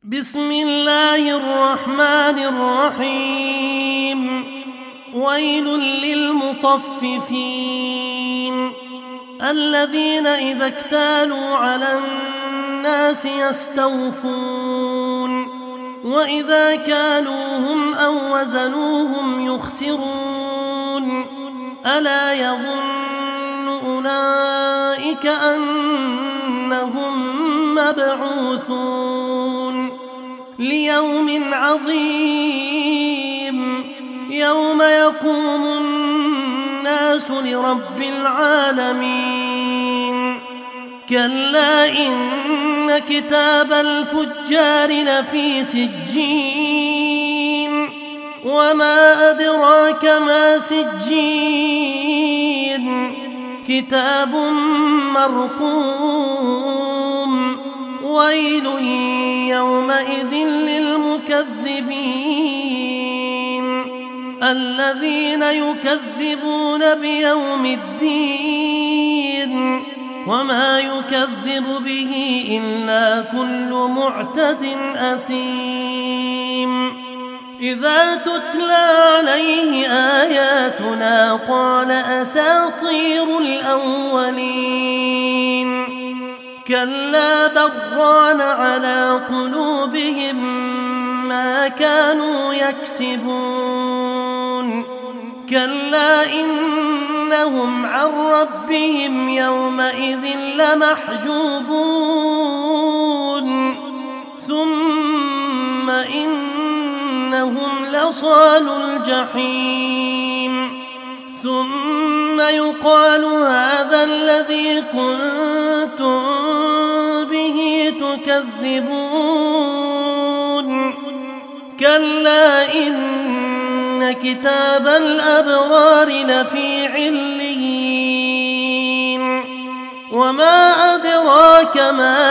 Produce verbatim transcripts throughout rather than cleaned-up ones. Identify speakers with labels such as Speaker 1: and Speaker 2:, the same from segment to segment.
Speaker 1: بسم الله الرحمن الرحيم. ويل للمطففين الذين إذا اكتالوا على الناس يستوفون وإذا كالوهم أو وزنوهم يخسرون ألا يظن أولئك أنهم مبعوثون ليوم عظيم يوم يقوم الناس لرب العالمين. كلا إن كتاب الفجار لفي سجين وما أدراك ما سجين كتاب مرقوم. ويل يومئذ للمكذبين الذين يكذبون بيوم الدين وما يكذب به إلا كل معتد أثيم. إذا تتلى عليه آياتنا قال أساطير الأولين. كلا بران على قلوبهم ما كانوا يكسبون. كلا إنهم عن ربهم يومئذ لمحجوبون ثم إنهم لصالو الجحيم. ثم يقال هذا الذي كنتم به تكذبون. كلا إن كتاب الأبرار لفي عليين وما أدراك ما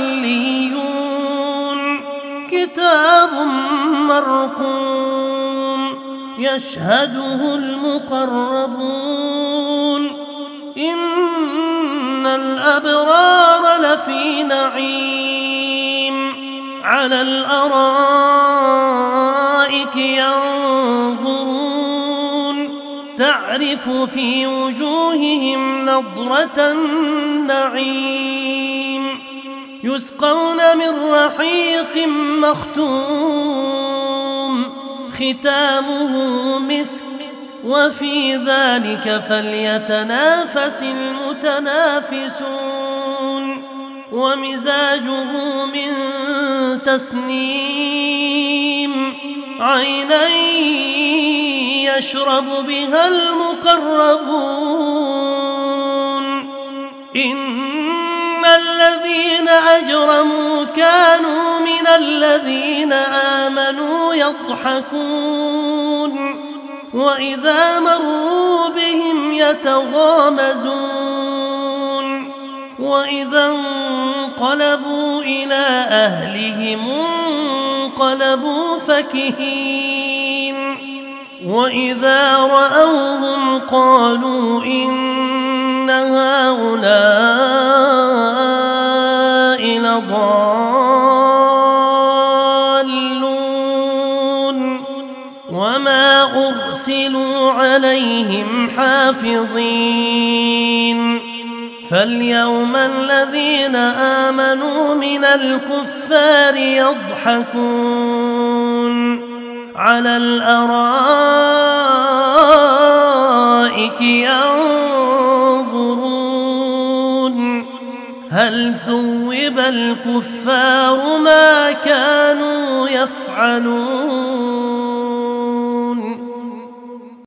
Speaker 1: عليون كتاب مرقوم يشهده المقربون. إن الأبرار لفي نعيم على الأرائك ينظرون تعرف في وجوههم نضرة النعيم. يسقون من رحيق مختوم ختامه مسك وفي ذلك فليتنافس المتنافسون. ومزاجه من تسنيم عينا يشرب بها المقربون. إن الذين أجرموا كانوا من الذين آمنوا يضحكون وإذا مروا بهم يتغامزون وإذا انقلبوا إلى أهلهم انقلبوا فكهين وإذا رأوهم قالوا إن هؤلاء لضالون وما أرسلوا عليهم حافظين. فاليوم الذين آمنوا من الكفار يضحكون على الأرائك ينظرون هل ثوب الكفار ما كانوا يفعلون.